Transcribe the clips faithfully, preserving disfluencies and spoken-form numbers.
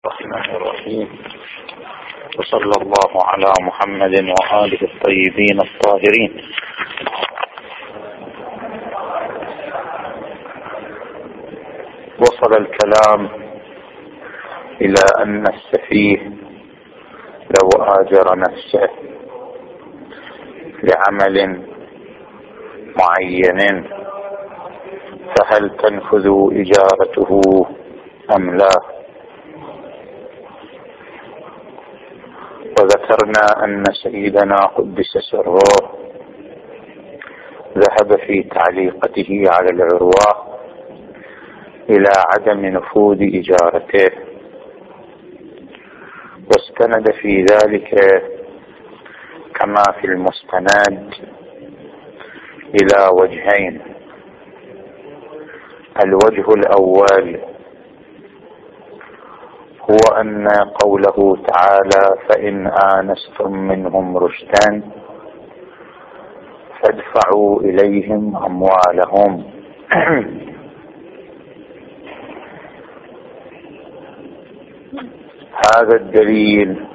الرحمن الرحيم. وصلى الله على محمد وآله الطيبين الطاهرين. وصل الكلام إلى أن السفيه لو آجر نفسه لعمل معين فهل تنفذ إجارته أم لا؟ وذكرنا أن سيدنا قدس سره ذهب في تعليقته على العروة إلى عدم نفوذ إجارته، واستند في ذلك كما في المستند إلى وجهين. الوجه الأول هو أن قوله تعالى فإن آنستم منهم رشدا فادفعوا إليهم أموالهم، هذا الدليل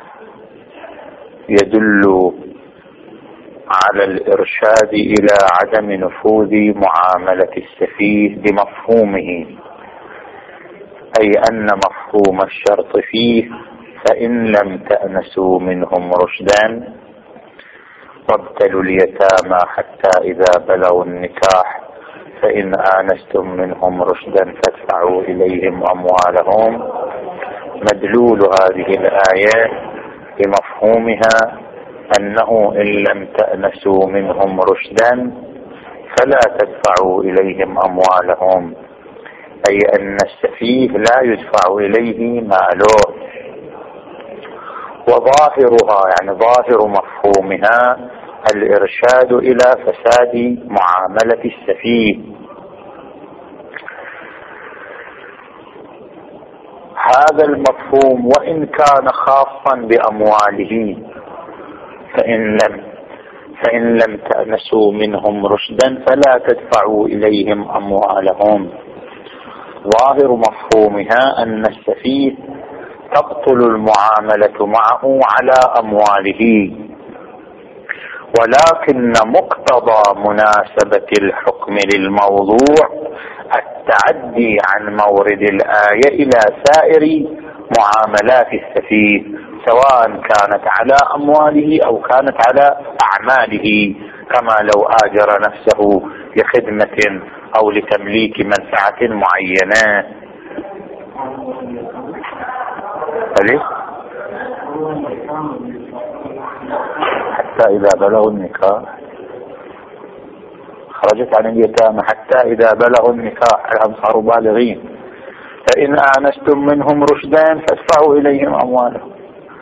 يدل على الإرشاد إلى عدم نفوذ معاملة السفيه بمفهومه، أي أن مفهوم الشرط فيه فإن لم تأنسوا منهم رشدا وابتلوا اليتامى حتى إذا بلغوا النكاح فإن آنستم منهم رشدا فادفعوا إليهم أموالهم. مدلول هذه الآية بمفهومها أنه إن لم تأنسوا منهم رشدا فلا تدفعوا إليهم أموالهم، أي أن السفيه لا يدفع إليه ماله. وظاهرها يعني ظاهر مفهومها الإرشاد إلى فساد معاملة السفيه. هذا المفهوم وإن كان خاصا بأمواله، فإن لم فإن لم تأنسوا منهم رشدا فلا تدفعوا إليهم أموالهم، ظاهر مفهومها أن السفيه تبطل المعاملة معه على أمواله، ولكن مقتضى مناسبة الحكم للموضوع التعدي عن مورد الآية إلى سائر معاملات السفيه، سواء كانت على أمواله أو كانت على أعماله، كما لو آجر نفسه لخدمة أو لتمليك منفعة معينة. أليس؟ حتى إذا بلغوا النكاح خرجت عن اليتامى حتى إذا بلغوا النكاح هم صاروا بالغين فإن آنستم منهم رشدا فادفعوا إليهم أموالهم.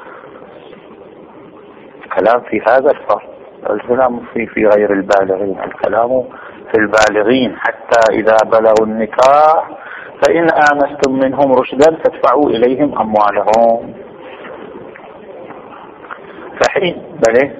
الكلام في هذا الفرق، الكلام في في غير البالغين، الكلام في البالغين حتى إذا بلغوا النكاح فإن آنستم منهم رشدا فادفعوا إليهم أموالهم. فحين بله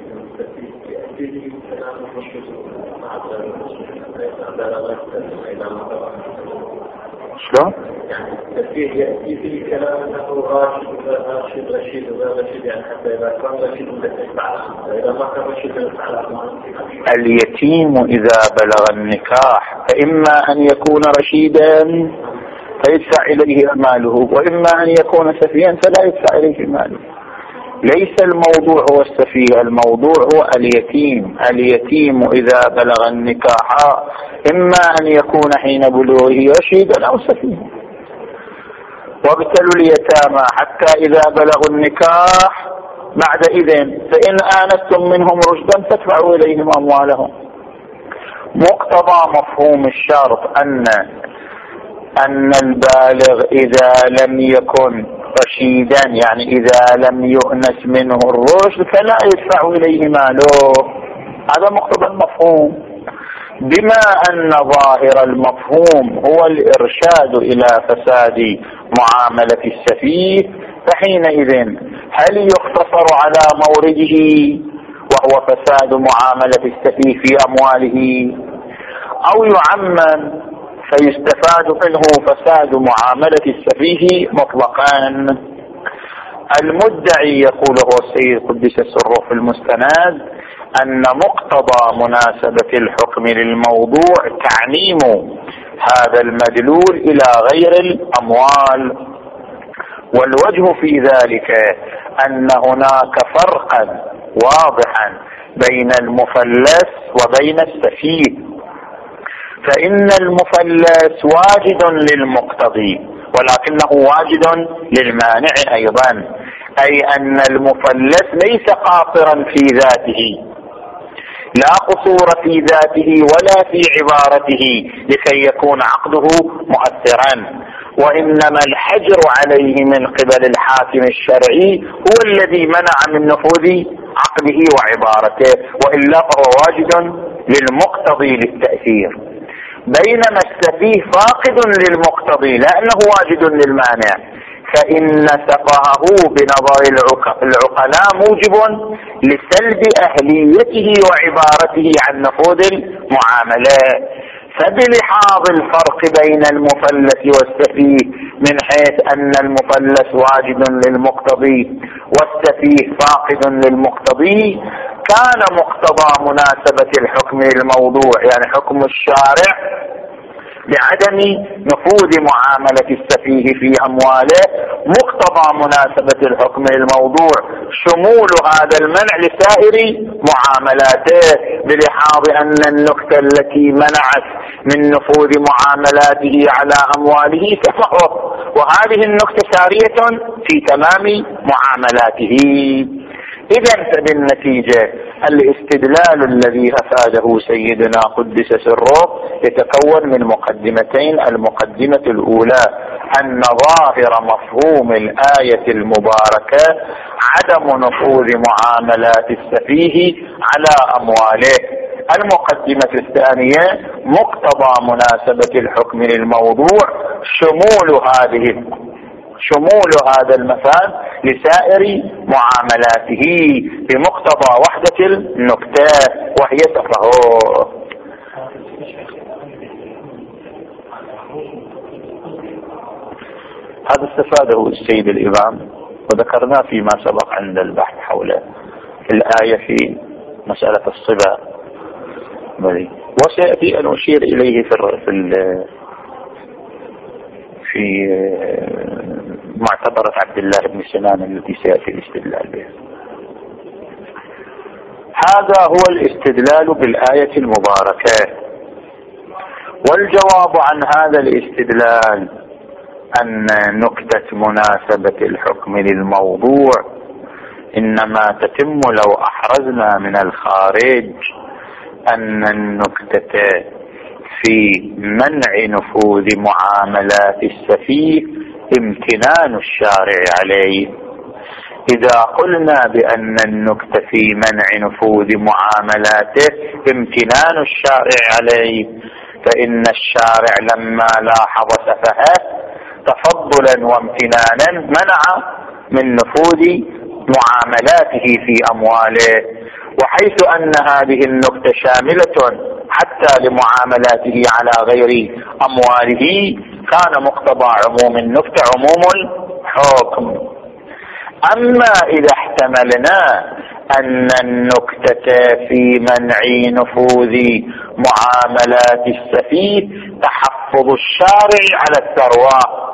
شلون؟ يأتي في كلام أنه راشد راشد رشيد ورشيد يعني حتى إذا كان رشيد يدفع، إذا ما كان رشيد يدفع. اليتيم إذا بلغ النكاح فإما أن يكون رشيدا فيدفع إليه ماله، وإما أن يكون سفيها فلا يدفع إليه ماله. ليس الموضوع هو السفيه، الموضوع هو اليتيم. اليتيم إذا بلغ النكاح إما أن يكون حين بلوغه رشيدا أو سفيها. وابتلوا اليتامى حتى إذا بلغوا النكاح بعد إذن فإن آنستم منهم رشدا فادفعوا إليهم أموالهم. مقتضى مفهوم الشرط أن أن البالغ إذا لم يكن رشيدا يعني إذا لم يؤنس منه الرشد فلا يدفع إليه ماله، هذا مقتضى المفهوم. بما أن ظاهر المفهوم هو الإرشاد إلى فساد معاملة السفيه، فحينئذ هل يقتصر على مورده وهو فساد معاملة السفيه في أمواله، أو يعمم فيستفاد منه فساد معاملة السفيه مطلقا. المدعي يقول هو السيد قدس سره في المستند أن مقتضى مناسبة الحكم للموضوع تعميم هذا المدلول إلى غير الأموال، والوجه في ذلك أن هناك فرقا واضحا بين المفلس وبين السفيه. فإن المفلس واجد للمقتضي ولكنه واجد للمانع أيضا، أي أن المفلس ليس قاصرا في ذاته، لا قصور في ذاته ولا في عبارته لكي يكون عقده مؤثرا، وإنما الحجر عليه من قبل الحاكم الشرعي هو الذي منع من نفوذ عقله وعبارته، وإلا فهو واجد للمقتضي للتأثير. بينما السفيه فاقد للمقتضي لأنه واجد للمانع، فإن سفهه بنظر العقلاء موجب لسلب أهليته وعبارته عن نفوذ المعاملة. فبلحاظ الفرق بين المفلس والسفيه من حيث أن المفلس واجد للمقتضي والسفيه فاقد للمقتضي، كان مقتضى مناسبة الحكم للموضوع يعني حكم الشارع بعدم نفوذ معاملة السفيه في أمواله، مقتضى مناسبة الحكم للموضوع شمول هذا المنع لسائر معاملاته، بلحاظ أن النكتة التي منعت من نفوذ معاملاته على أمواله تقعه، وهذه النكتة سارية في تمام معاملاته. إذن فبالنتيجة الاستدلال الذي أفاده سيدنا قدس سره يتكون من مقدمتين. المقدمة الأولى أن ظاهر مفهوم الآية المباركة عدم نفوذ معاملات السفيه على أمواله. المقدمة الثانية مقتضى مناسبة الحكم للموضوع شمول هذه شمول هذا المفاد لسائر معاملاته بمقتضى وحدة النكتة وهي تفهه. هذا استفاده السيد الإمام وذكرناه فيما سبق عند البحث حول الآية في مسألة الصبا، وسيأتي أن أشير إليه في في في معتبرة عبد الله بن سنان التي سيأتي الاستدلال بها. هذا هو الاستدلال بالآية المباركة، والجواب عن هذا الاستدلال أن نكتة مناسبة الحكم للموضوع إنما تتم لو أحرزنا من الخارج أن النكتة في منع نفوذ معاملات السفيه امتنان الشارع عليه. إذا قلنا بأن النكتة في منع نفوذ معاملاته امتنان الشارع عليه، فإن الشارع لما لاحظ سفهه تفضلا وامتنانا منع من نفوذ معاملاته في أمواله، وحيث أن هذه النكتة شاملة حتى لمعاملاته على غير أمواله كان مقتضى عموم النكتة عموم الحكم. أما إذا احتملنا أن النكتة في منع نفوذ معاملات السفيه تحفظ الشارع على الثروة،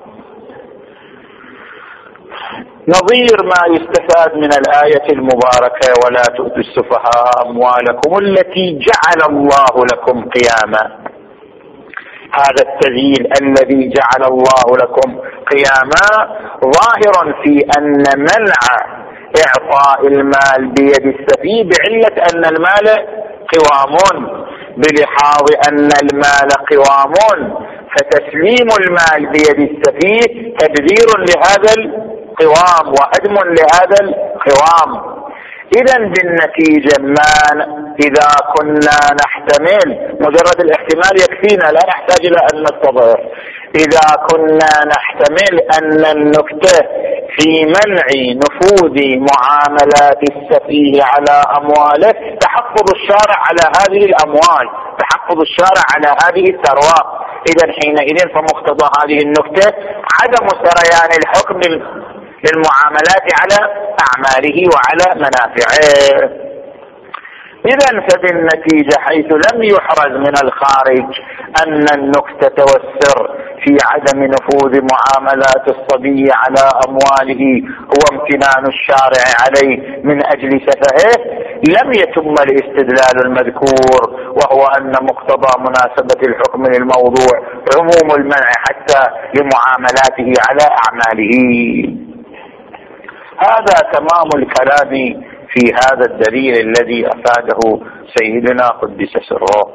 نظير ما يستفاد من الآية المباركة ولا تؤتوا السفهاء أموالكم التي جعل الله لكم قياما. هذا التذييل الذي جعل الله لكم قياما ظاهر في أن منع إعطاء المال بيد السفيه بعلة أن المال قوام، بلحاظ أن المال قوام فتسليم المال بيد السفيه تبذير لهذا القوام وهدم لهذا القوام. إذن بالنتيجة ما إذا كنا نحتمل مجرد الاحتمال يكفينا، لا نحتاج إلى أن نستظهر. إذا كنا نحتمل أن النكتة في منع نفوذ معاملات السفيه على أمواله تحفظ الشارع على هذه الأموال، تحفظ الشارع على هذه الثروات، إذا حينئذ فمقتضى هذه النكتة عدم سريان الحكم للمعاملات على أعماله وعلى منافعه. إذا فبالنتيجة حيث لم يحرز من الخارج أن النكتة والسر في عدم نفوذ معاملات الصبي على أمواله هو امتنان الشارع عليه من أجل سفهه، لم يتم الاستدلال المذكور، وهو أن مقتضى مناسبة الحكم للموضوع عموم المنع حتى لمعاملاته على أعماله. هذا تمام الكلام في هذا الدليل الذي أفاده سيدنا قدس سره.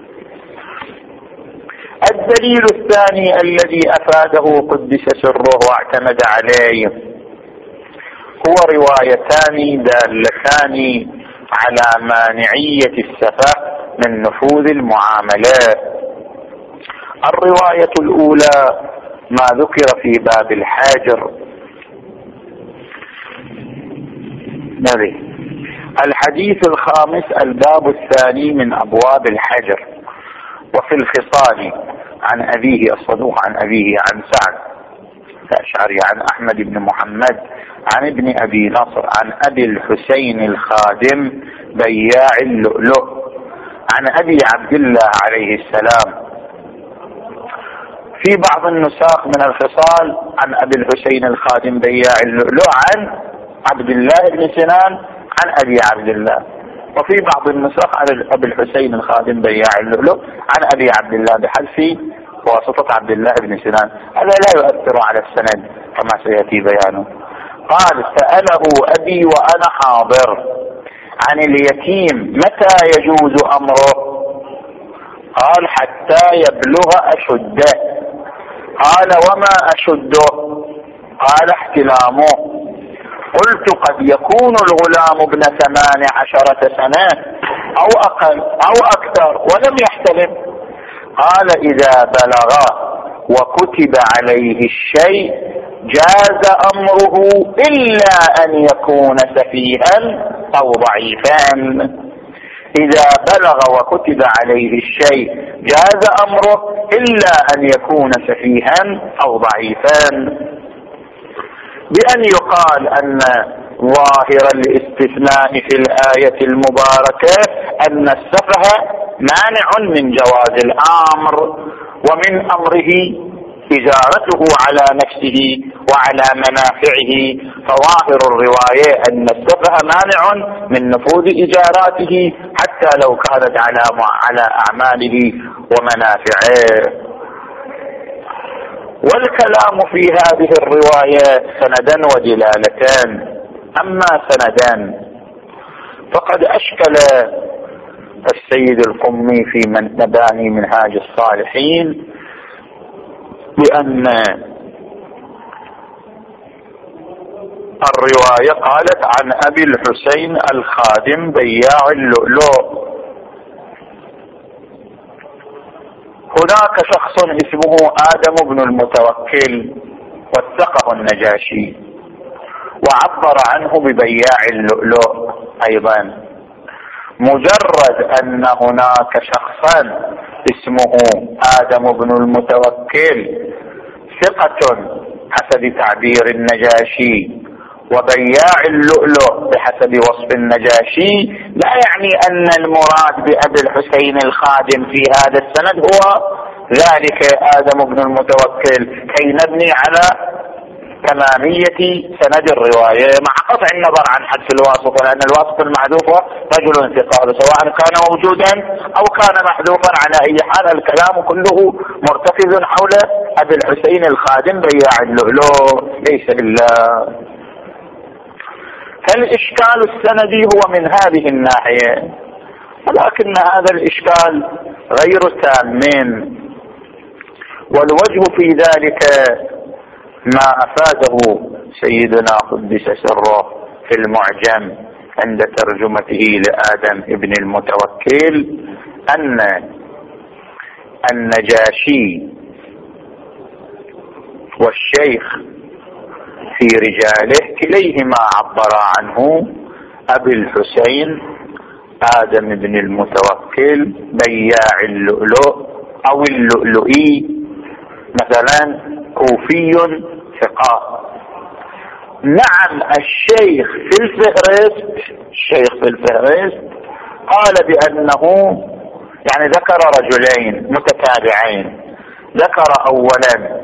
الدليل الثاني الذي أفاده قدس سره واعتمد عليه هو روايتان دالتان على مانعية السفه من نفوذ المعاملات. الرواية الأولى ما ذكر في باب الحاجر، نبي الحديث الخامس الباب الثاني من أبواب الحجر. وفي الخصال عن أبيه الصدوق عن أبيه عن سعد الأشعري عن أحمد بن محمد عن ابن أبي نصر عن أبي الحسين الخادم بياع اللؤلؤ عن أبي عبد الله عليه السلام. في بعض النساخ من الخصال عن أبي الحسين الخادم بياع اللؤلؤ عن عبد الله بن سنان عن أبي عبد الله، وفي بعض النسخ عن أبي الحسين الخادم بياع اللؤلؤ عن أبي عبد الله بحذف واسطة عبد الله بن سنان. هذا لا يؤثر على السند كما سيأتي بيانه. قال سأله أبي وأنا حاضر عن اليتيم متى يجوز أمره؟ قال حتى يبلغ أشده. قال وما أشده؟ قال احتلامه. قلت قد يكون الغلام ابن ثمان عشرة سنة أو أقل أو أكثر ولم يحتلم. قال إذا بلغ وكتب عليه الشيء جاز أمره إلا أن يكون سفيها أو ضعيفا. إذا بلغ وكتب عليه الشيء جاز أمره إلا أن يكون سفيها أو ضعيفا، بأن يقال أن ظاهر الاستثناء في الآية المباركة أن السفه مانع من جواز الأمر، ومن أمره إجارته على نفسه وعلى منافعه، فظاهر الرواية أن السفه مانع من نفوذ إجاراته حتى لو كانت على على أعماله ومنافعه. والكلام في هذه الرواية سندا ودلالتان. أما سندان فقد أشكل السيد القمي في من مباني منهاج الصالحين بأن الرواية قالت عن أبي الحسين الخادم بياع اللؤلؤ. هناك شخص اسمه آدم بن المتوكل وثقه النجاشي وعبر عنه ببياع اللؤلؤ أيضا. مجرد أن هناك شخصا اسمه آدم بن المتوكل ثقة حسب تعبير النجاشي وبياع اللؤلؤ بحسب وصف النجاشي، لا يعني أن المراد بأبي الحسين الخادم في هذا السند هو ذلك آدم بن المتوكل، كي نبني على تمامية سند الرواية مع قطع النظر عن حذف الواسطة، لأن الواسطة المحذوفة رجل ثقة سواء كان موجودا أو كان محذوفا. على أي حال الكلام كله مرتكز حول أبي الحسين الخادم بياع اللؤلؤ ليس إلا. فالإشكال السندي هو من هذه الناحية، ولكن هذا الإشكال غير تام، والوجه في ذلك ما أفاده سيدنا قدس سره في المعجم عند ترجمته لآدم ابن المتوكل أن النجاشي والشيخ في رجاله كليهما عبر عنه أبي الحسين آدم بن المتوكل بياع اللؤلؤ أو اللؤلؤي مثلا كوفي ثقة. نعم الشيخ في الفهرست الشيخ في الفهرست قال بأنه يعني ذكر رجلين متتابعين، ذكر أولا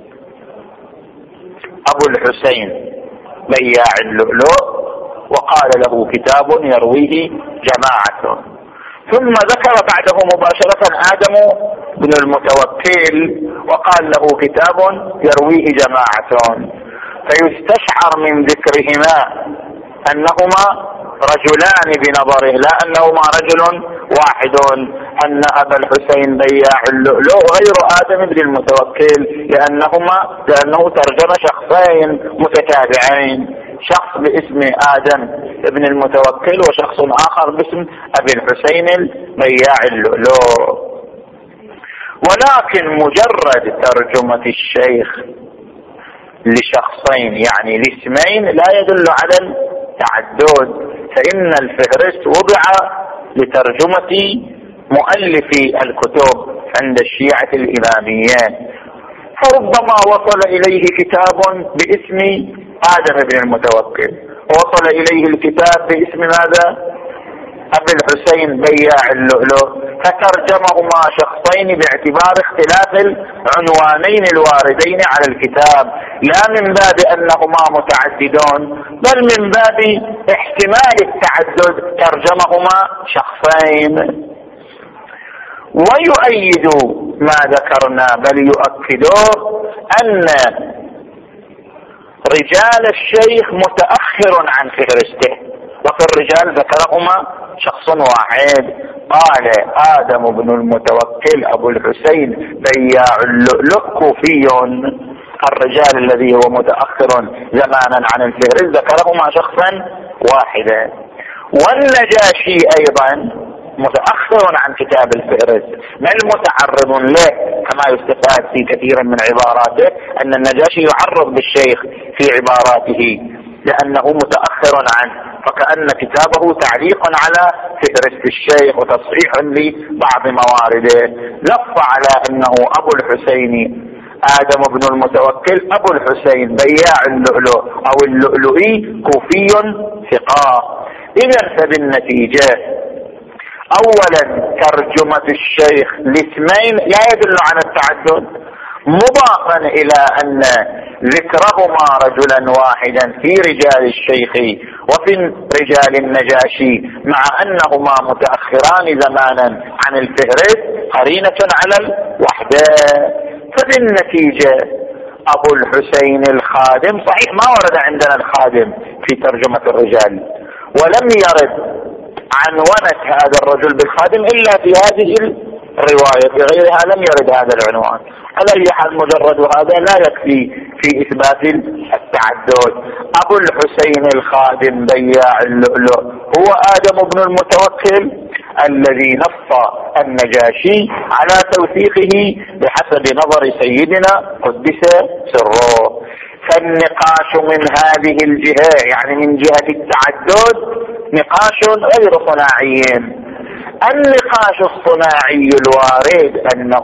أبو الحسين بياع اللؤلؤ وقال له كتاب يرويه جماعة، ثم ذكر بعده مباشرة آدم بن المتوكل وقال له كتاب يرويه جماعة، فيستشعر من ذكرهما أنهما رجلان بنظره لا أنهما رجل واحد، أن أبا الحسين بياع اللؤلؤ غير آدم بن المتوكل، لأنهما لأنه ترجم شخصين متتابعين، شخص باسم آدم بن المتوكل وشخص آخر باسم أبي الحسين بياع اللؤلؤ. ولكن مجرد ترجمة الشيخ لشخصين يعني لاسمين لا يدل على التعدد، فإن الفهرست وضع لترجمة مؤلفي الكتب عند الشيعة الإماميين، فربما وصل إليه كتاب باسم آدم بن المتوكل ووصل إليه الكتاب باسم ماذا؟ أبي الحسين بياع اللؤلؤ، فترجمهما شخصين باعتبار اختلاف العنوانين الواردين على الكتاب، لا من باب أنهما متعددون بل من باب احتمال التعدد ترجمهما شخصين. ويؤيد ما ذكرنا بل يؤكدون أن رجال الشيخ متأخر عن فهرسته، وفي الرجال ذكرهما شخص واحد، قال آدم بن المتوكل أبو الحسين بياع اللؤلؤ كوفي. الرجال الذي هو متأخر زمانا عن الفهرست ذكرهما شخصا واحدا. والنجاشي أيضا متأخر عن كتاب الفهرست بل متعرض له، كما يستفاد في كثير من عباراته أن النجاشي يعرض بالشيخ في عباراته لأنه متأخر عنه، فكأن كتابه تعليق على فهرست الشيخ وتصحيح لبعض موارده. لف على أنه أبو الحسين آدم بن المتوكل أبو الحسين بياع اللؤلؤ أو اللؤلؤي كوفي ثقة. إذن فبالنتيجة أولا ترجمة الشيخ لاسمين لا يدل على التعدد، مضافا إلى أن ذكرهما رجلا واحدا في رجال الشيخ وفي رجال النجاشي مع أنهما متأخران زمانا عن الفهرست قرينة على الوحدة. فبالنتيجة أبو الحسين الخادم صحيح ما ورد عندنا الخادم في ترجمة الرجال، ولم يرد عنونة هذا الرجل بالخادم إلا في هذه الرواية، في غيرها لم يرد هذا العنوان. على أي حال مجرد هذا لا يكفي في إثبات التعدد. أبو الحسين الخادم بياع اللؤلؤ هو آدم بن المتوكل الذي نص النجاشي على توثيقه بحسب نظر سيدنا قدس سره. فالنقاش من هذه الجهة يعني من جهة التعدد نقاش غير صناعي. النقاش الصناعي الوارد أنه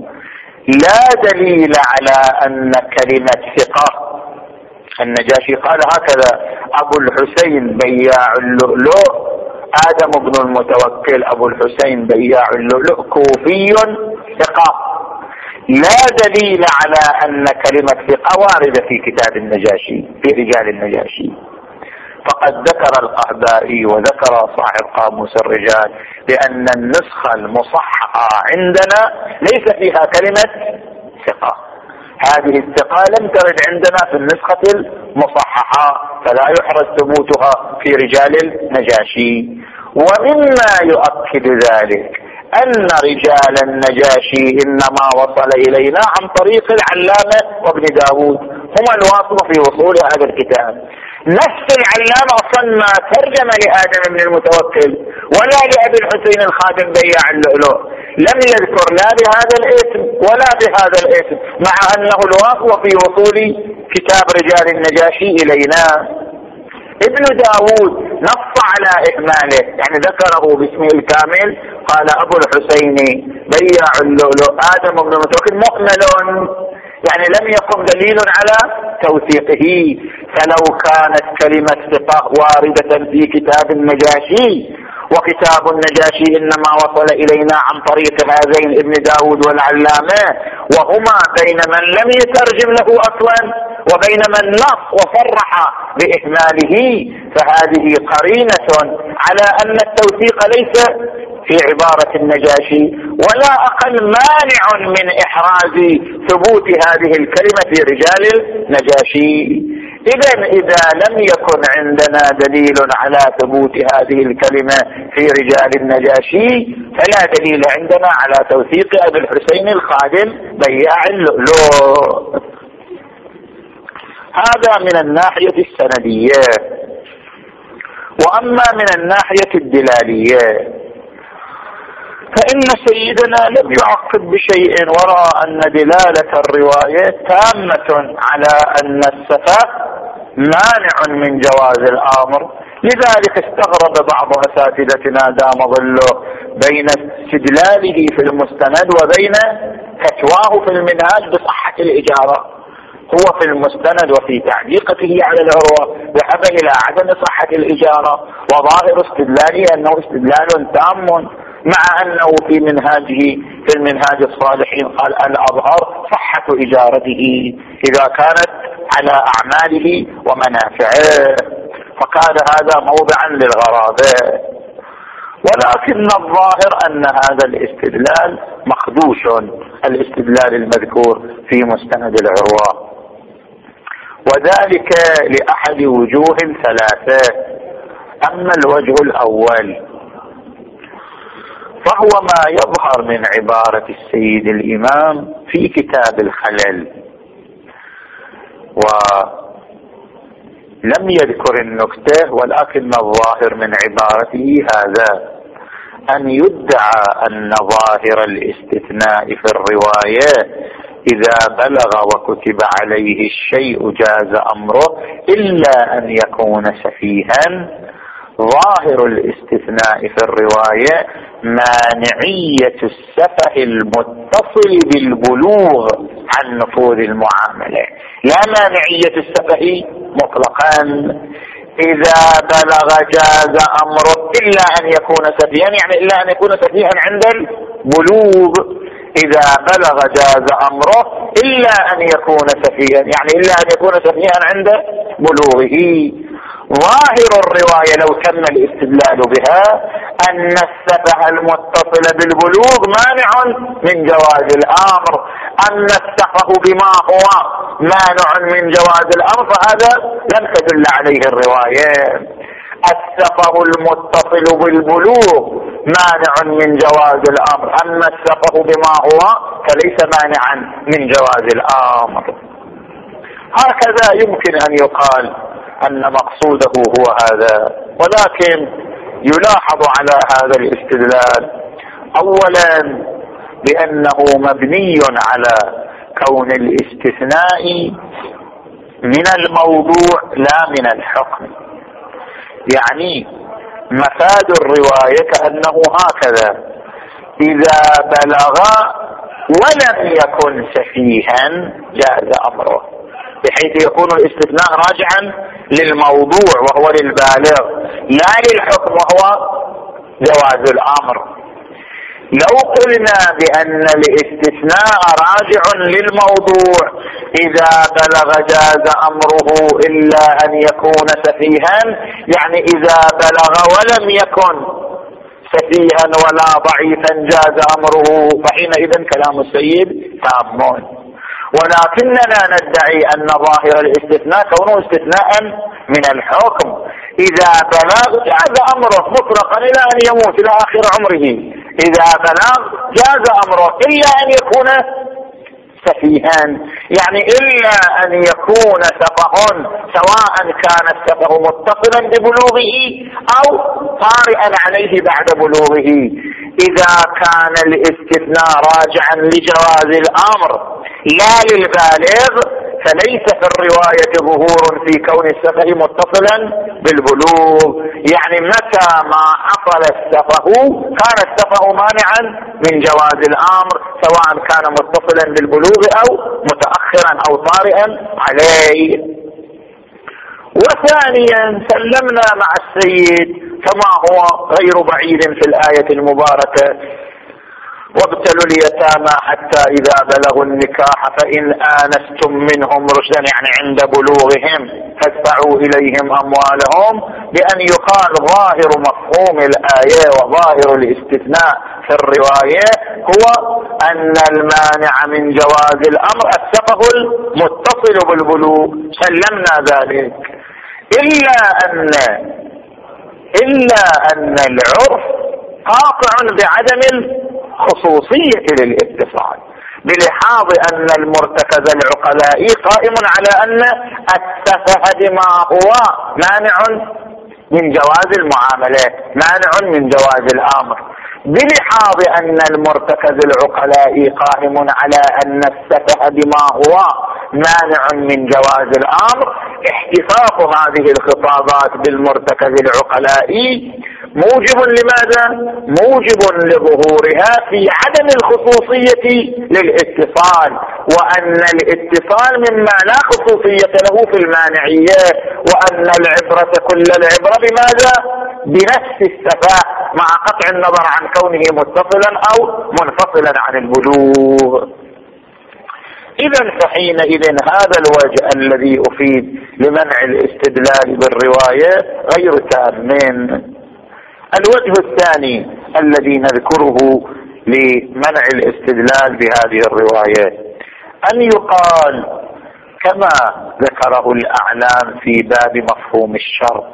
لا دليل على أن كلمة ثقة، النجاشي قال هكذا أبو الحسين بياع اللؤلؤ آدم بن المتوكل أبو الحسين بياع اللؤلؤ كوفي ثقة، لا دليل على أن كلمة ثقة واردة في كتاب النجاشي في رجال النجاشي. فقد ذكر القحبائي وذكر صاحب قاموس الرجال بأن النسخة المصححة عندنا ليس فيها كلمة ثقة، هذه الثقة لم ترد عندنا في النسخة المصححة فلا يحرز ثبوتها في رجال النجاشي. ومما يؤكد ذلك أن رجال النجاشي إنما وصل إلينا عن طريق العلامة وابن داود، هما الواصل في وصول هذا الكتاب. نفس العلامة أصلا ما ترجم لآدم بن المتوكل ولا لأبي الحسين الخادم بياع اللؤلؤ، لم يذكر لا بهذا الاسم ولا بهذا الاسم، مع أنه الواقع في وصول كتاب رجال النجاشي إلينا. ابن داود نص على إهماله، يعني ذكره باسمه الكامل قال أبو الحسين بياع اللؤلؤ آدم بن متوكل مؤمل، يعني لم يقم دليل على توثيقه. فلو كانت كلمة ثقة واردة في كتاب النجاشي، وكتاب النجاشي إنما وصل إلينا عن طريق هذين ابن داود والعلامة، وهما بين من لم يترجم له أصلا وبين من نص وصرح بإهماله، فهذه قرينة على أن التوثيق ليس في عبارة النجاشي، ولا أقل مانع من إحراز ثبوت هذه الكلمة في رجال النجاشي. إذن إذا لم يكن عندنا دليل على ثبوت هذه الكلمة في رجال النجاشي، فلا دليل عندنا على توثيق أبي الحسين الخادم بياع اللؤلؤ. هذا من الناحية السندية. وأما من الناحية الدلالية فإن سيدنا لم يعقب بشيء وراء أن دلالة الرواية تامة على أن السفه مانع من جواز الأمر. لذلك استغرب بعض أساتذتنا دام ظله بين استدلاله في المستند وبين فتواه في المنهاج بصحة الإجارة. هو في المستند وفي تعليقته على العروة ذهب إلى عدم صحة الإجارة، وظاهر استدلاله أنه استدلال تام، مع أنه في منهاجه في المنهاج الصالحين قال الأظهر صحة إجارته إذا كانت على أعماله ومنافعه، فقال هذا موضعا للغرابة. ولكن الظاهر أن هذا الاستدلال مخدوش، الاستدلال المذكور في مستند العروة، وذلك لأحد وجوه ثلاثة. أما الوجه الأول فهو ما يظهر من عبارة السيد الإمام في كتاب الخلل، ولم يذكر النكتة، ولكن الظاهر من عبارته هذا: أن يدعى أن ظاهر الاستثناء في الرواية إذا بلغ وكتب عليه الشيء جاز أمره إلا أن يكون سفيها. ظاهر الاستثناء في الرواية مانعية السفه المتصل بالبلوغ عن نفوذ المعاملة، لا مانعية السفه مطلقا. إذا بلغ جاز أمره إلا أن يكون سفيها، يعني إلا أن يكون سفيها عند البلوغ. إذا بلغ جاز أمره إلا أن يكون سفيها، يعني إلا أن يكون سفيها عند بلوغه. ظاهر الرواية لو تم الاستدلال بها أن السفه المتصل بالبلوغ مانع من جواز الأمر. أن السفه بما هو مانع من جواز الأمر فهذا لم تدل عليه الرواية. السفه المتصل بالبلوغ مانع من جواز الأمر، أما السفه بما هو فليس مانعا من جواز الأمر. هكذا يمكن أن يقال أن مقصوده هو هذا. ولكن يلاحظ على هذا الاستدلال أولا بأنه مبني على كون الاستثناء من الموضوع لا من الحكم. يعني مفاد الرواية كأنه هكذا: إذا بلغ ولم يكن سفيها جاز أمره، بحيث يكون الاستثناء راجعا للموضوع وهو للبالغ لا للحكم وهو جواز الأمر. لو قلنا بأن الاستثناء راجع للموضوع إذا بلغ جاز أمره إلا أن يكون سفيها، يعني إذا بلغ ولم يكن سفيها ولا ضعيفا جاز أمره، فحينئذ كلام السيد تام. ولكننا ندعي أن ظاهر الاستثناء كونه استثناء من الحكم. إذا بلغ جاز أمره مطلقا إلى أن يموت إلى آخر عمره، إذا بلغ جاز أمره إلا أن يكون سفيها، يعني إلا أن يكون سفه سواء كان السفه متصلا ببلوغه أو طارئا عليه بعد بلوغه. إذا كان الاستثناء راجعا لجواز الأمر لا للبالغ فليس في الرواية ظهور في كون السفه متصلا بالبلوغ. يعني متى ما حصل السفه كان السفه مانعا من جواز الأمر، سواء كان متصلا بالبلوغ أو متأخرا أو طارئا عليه. وثانيا سلمنا مع السيد كما هو غير بعيد في الآية المباركة: وابتلوا اليتامى حتى إذا بلغوا النكاح فإن آنستم منهم رشدا، يعني عند بلوغهم فادفعوا إليهم أموالهم، بأن يقال ظاهر مفهوم الآية وظاهر الاستثناء في الرواية هو أن المانع من جواز الأمر السفه المتصل بالبلوغ. سلمنا ذلك، إلا أن إلا أن العرف قاطع بعدم الخصوصية للاتصال، بلحاظ أن المرتكز العقلائي قائم على أن السفه بما هو مانع من جواز المعاملات، مانع من جواز الأمر، بلحاظ أن المرتكز العقلائي قائم على أن السفه بما هو مانع من جواز الأمر. احتفاظ هذه الخطابات بالمرتكز العقلائي موجب لماذا؟ موجب لظهورها في عدم الخصوصية للاتصال، وأن الاتصال مما لا خصوصية له في المانعية، وأن العبرة كل العبرة بماذا؟ بنفس السفاء مع قطع النظر عن كونه متصلا أو منفصلا عن البلوغ. إذن فحينئذ هذا الوجه الذي أفيد لمنع الاستدلال بالرواية غير تام. الوجه الثاني الذي نذكره لمنع الاستدلال بهذه الرواية أن يقال كما ذكره الأعلام في باب مفهوم الشرط،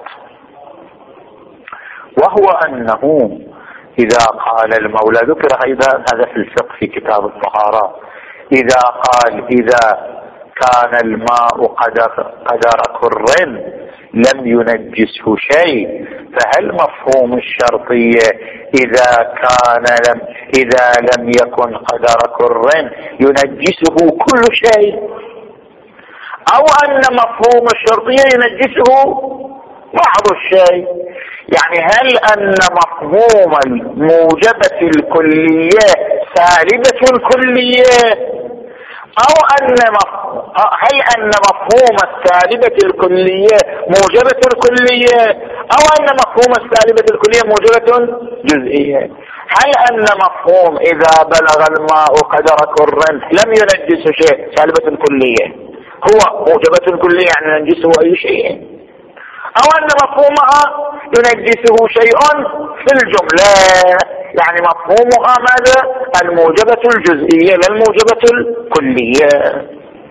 وهو أنه إذا قال المولى، ذكر أيضا هذا في الفقه في كتاب الطهارة، إذا قال إذا كان الماء قدر, قدر كر لم ينجسه شيء، فهل مفهوم الشرطية إذا كان لم إذا لم يكن قدر كر ينجسه كل شيء، أو أن مفهوم الشرطية ينجسه بعض الشيء؟ يعني هل أن مفهوم الموجبة الكلية سالبة الكلية، أو أن هل أن مفهوم السالبة الكلية موجبة الكلية، أو أن مفهوم السالبة الكلية موجبة جزئية؟ هل أن مفهوم إذا بلغ الماء قدر كر لم ينجسه شيء سالبة الكلية هو موجبة الكلية يعني ينجسه أي شيء، أو أن مفهومها ينجسه شيء في الجملة، يعني مفهومها ماذا؟ الموجبة الجزئية لا الموجبة الكلية.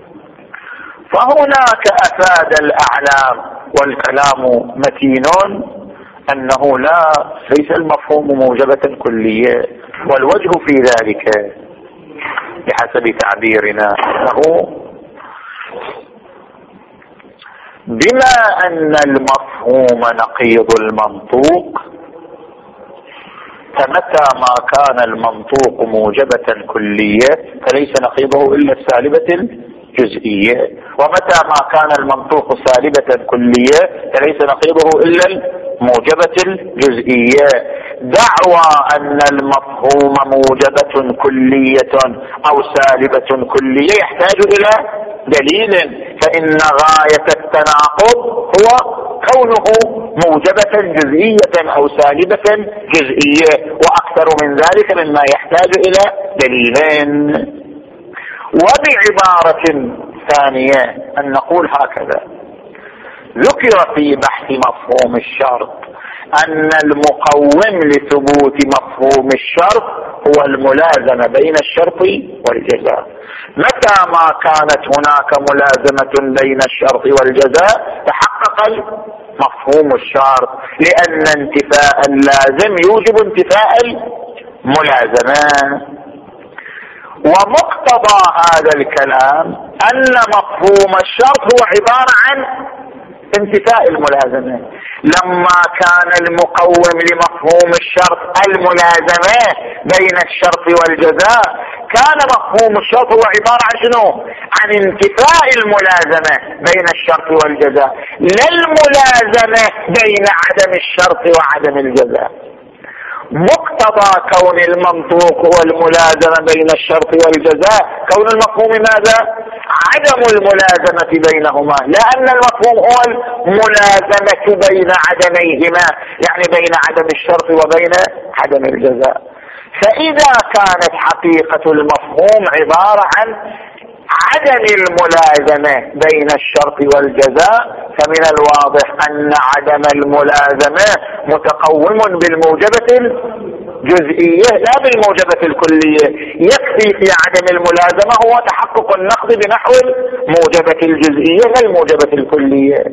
فهناك أفاد الأعلام والكلام متين أنه لا ليس المفهوم موجبة كلية، والوجه في ذلك بحسب تعبيرنا أنه بما أن المفهوم نقيض المنطوق، فمتى ما كان المنطوق موجبة كلية فليس نقيضه إلا السالبة الجزئية، ومتى ما كان المنطوق سالبة كلية فليس نقيضه إلا الموجبة الجزئية. دعوى أن المفهوم موجبة كلية أو سالبة كلية يحتاج إلى دليل، فإن غاية التناقض هو كونه موجبة جزئية أو سالبة جزئية، وأكثر من ذلك مما يحتاج إلى دليلين. وبعبارة ثانية أن نقول هكذا: ذكر في بحث مفهوم الشرط أن المقوم لثبوت مفهوم الشرط هو الملازمة بين الشرط والجزاء. متى ما كانت هناك ملازمة بين الشرط والجزاء تحقق مفهوم الشرط، لأن انتفاء اللازم يوجب انتفاء الملازمة. ومقتضى هذا الكلام أن مفهوم الشرط هو عبارة عن انتفاء الملازمة. لما كان المقوم لمفهوم الشرط الملازمة بين الشرط والجزاء، كان مفهوم الشرط هو عبارة عن شنو؟ عن انتفاء الملازمة بين الشرط والجزاء، لا الملازمة بين عدم الشرط وعدم الجزاء. مقتضى كون المنطوق هو الملازمة بين الشرط والجزاء، كون المفهوم ماذا؟ عدم الملازمة بينهما، لأن المفهوم هو الملازمة بين عدميهما، يعني بين عدم الشرط وبين عدم الجزاء. فإذا كانت حقيقة المفهوم عبارة عن عدم الملازمة بين الشرط والجزاء، فمن الواضح أن عدم الملازمة متقوم بالموجبة الجزئية لا بالموجبة الكلية. يكفي في عدم الملازمة هو تحقق النقض بنحو الموجبة الجزئية لا الموجبة الكلية.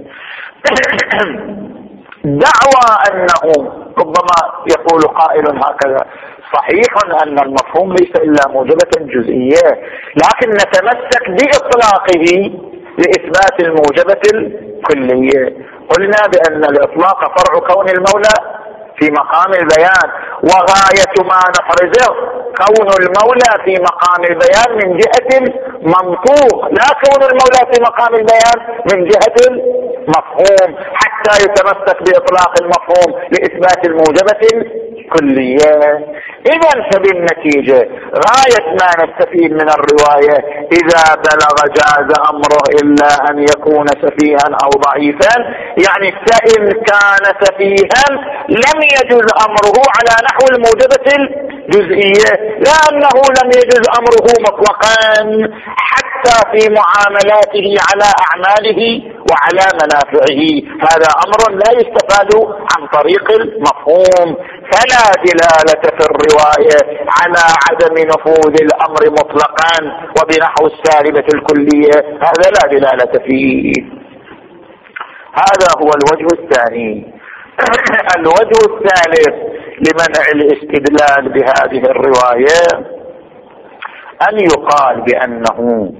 دعوى أنه ربما يقول قائل هكذا: صحيح أن المفهوم ليس إلا موجبة جزئية، لكن نتمسك بإطلاقه لإثبات الموجبة الكلية. قلنا بأن الإطلاق فرع كون المولى في مقام البيان، وغاية ما نفرزه كون المولى في مقام البيان من جهة المنطوق، لا كون المولى في مقام البيان من جهة المفهوم، حتى يتمسك بإطلاق المفهوم لإثبات الموجبة الكلية. إذا فبالنتيجة غاية ما نستفيد من الرواية: إذا بلغ جاز أمره إلا أن يكون سفيها أو ضعيفا، يعني فإن كان سفيها لم يجوز أمره على نحو الموجبة الجزئية، لأنه لم يجوز أمره مطلقا حتى في معاملاته على أعماله وعلى منافعه. هذا أمر لا يستفاد عن طريق المفهوم، فلا دلالة في الرواية على عدم نفوذ الأمر مطلقا وبنحو السالبة الكلية، هذا لا دلالة فيه. هذا هو الوجه الثاني. الوجه الثالث لمنع الاستدلال بهذه الرواية أن يقال بأنه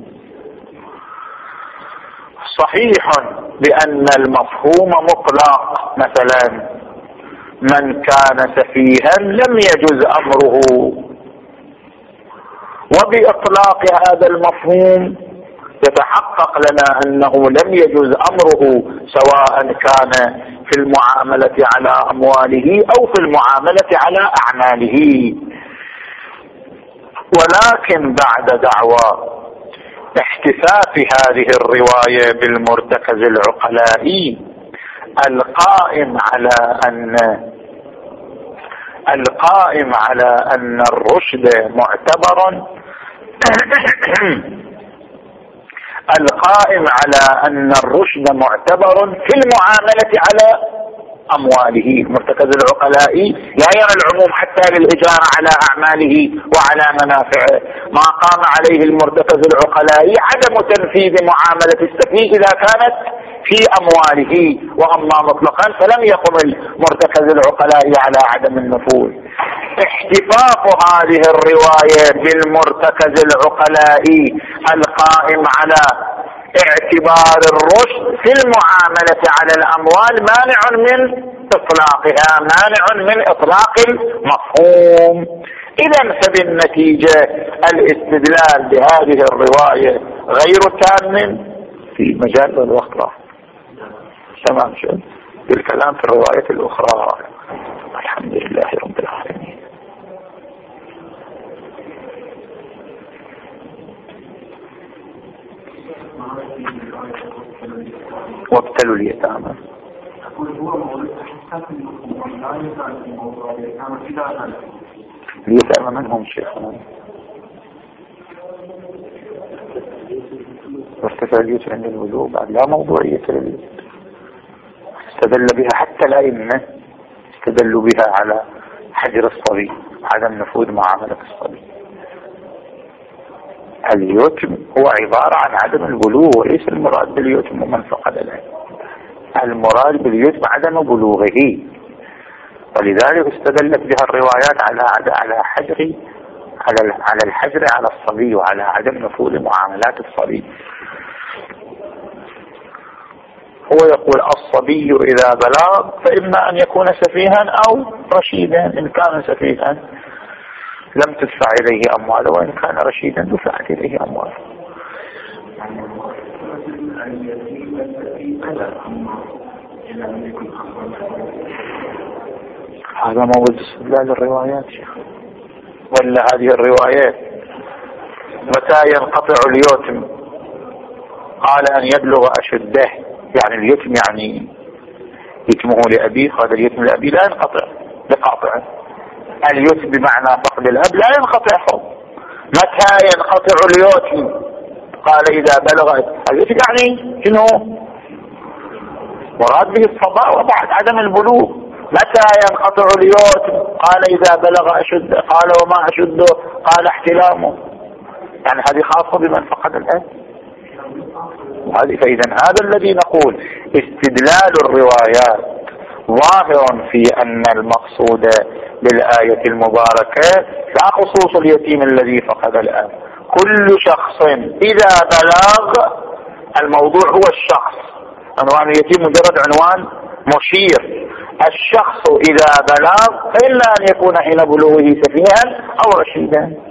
صحيح بأن المفهوم مطلق، مثلا من كان سفيها لم يجوز أمره، وبإطلاق هذا المفهوم يتحقق لنا أنه لم يجوز أمره سواء كان في المعاملة على أمواله أو في المعاملة على أعماله. ولكن بعد دعوى احتفاء هذه الرواية بالمرتكز العقلائي القائم على أن القائم على أن الرشد معتبر القائم على أن الرشد معتبر في المعاملة على أمواله. المرتكز العقلائي لا يرى العموم حتى للإجارة على أعماله وعلى منافعه. ما قام عليه المرتكز العقلائي عدم تنفيذ معاملة السفيه إذا كانت في أمواله، وأما مطلقا فلم يقم المرتكز العقلائي على عدم النفوذ. احتفاظ هذه الرواية بالمرتكز العقلائي القائم على اعتبار الرشد في المعاملة على الأموال مانع من إطلاقها، مانع من إطلاق المفهوم. إذن فبالنتيجة الاستدلال بهذه الرواية غير تام في مجال الوقت راح تمام شو بالكلام في الرواية الأخرى. الحمد لله رب العالمين. وابتلوا اليتامى. اليتامى من هم شيخنا؟ وارتفع اليتم عند الوجوب بعد لا موضوعية لليتم. استدل بها حتى الأئمة استدلوا بها على حجر الصبي، عدم نفوذ معاملة الصبي. اليتم هو عبارة عن عدم البلوغ، وليس المراد باليتم ومن فقد العلم. المراد باليتم عدم بلوغه، ولذلك استدلت بها الروايات على على حجر على على الحجر على الصبي وعلى عدم نفوذ معاملات الصبي. هو يقول الصبي إذا بلغ فإما أن يكون سفيها أو رشيدا. إن كان سفيها لم تدفع إليه أمواله، وإن كان رشيدا دفعت إليه أمواله. هذا موضوع استدلال الروايات شيخ، ولا هذه الروايات متى ينقطع اليتم؟ قال أن يبلغ أشده، يعني اليتم يعني يتمه لأبيه، هذا اليتم لأبيه لا ينقطع بقاطعه. اليتم بمعنى فقد الأب لا ينقطع حب. متى ينقطع اليتم؟ قال إذا بلغ اليتم، يعني شنو مراد به الصبا وبعد عدم البلوغ. متى ينقطع اليتم؟ قال إذا بلغ أشد. قال وما أشده؟ قال احتلامه. يعني هذه خاصة بمن فقد الأب. فإذا هذا الذي نقول استدلال الروايات ظاهر في أن المقصود بالآية المباركة لا خصوص اليتيم الذي فقد الأب. كل شخص إذا بلغ، الموضوع هو الشخص، عنوان اليتيم مجرد عنوان مشير. الشخص إذا بلغ فإلا أن يكون حين بلوغه سفيها أو رشيدا.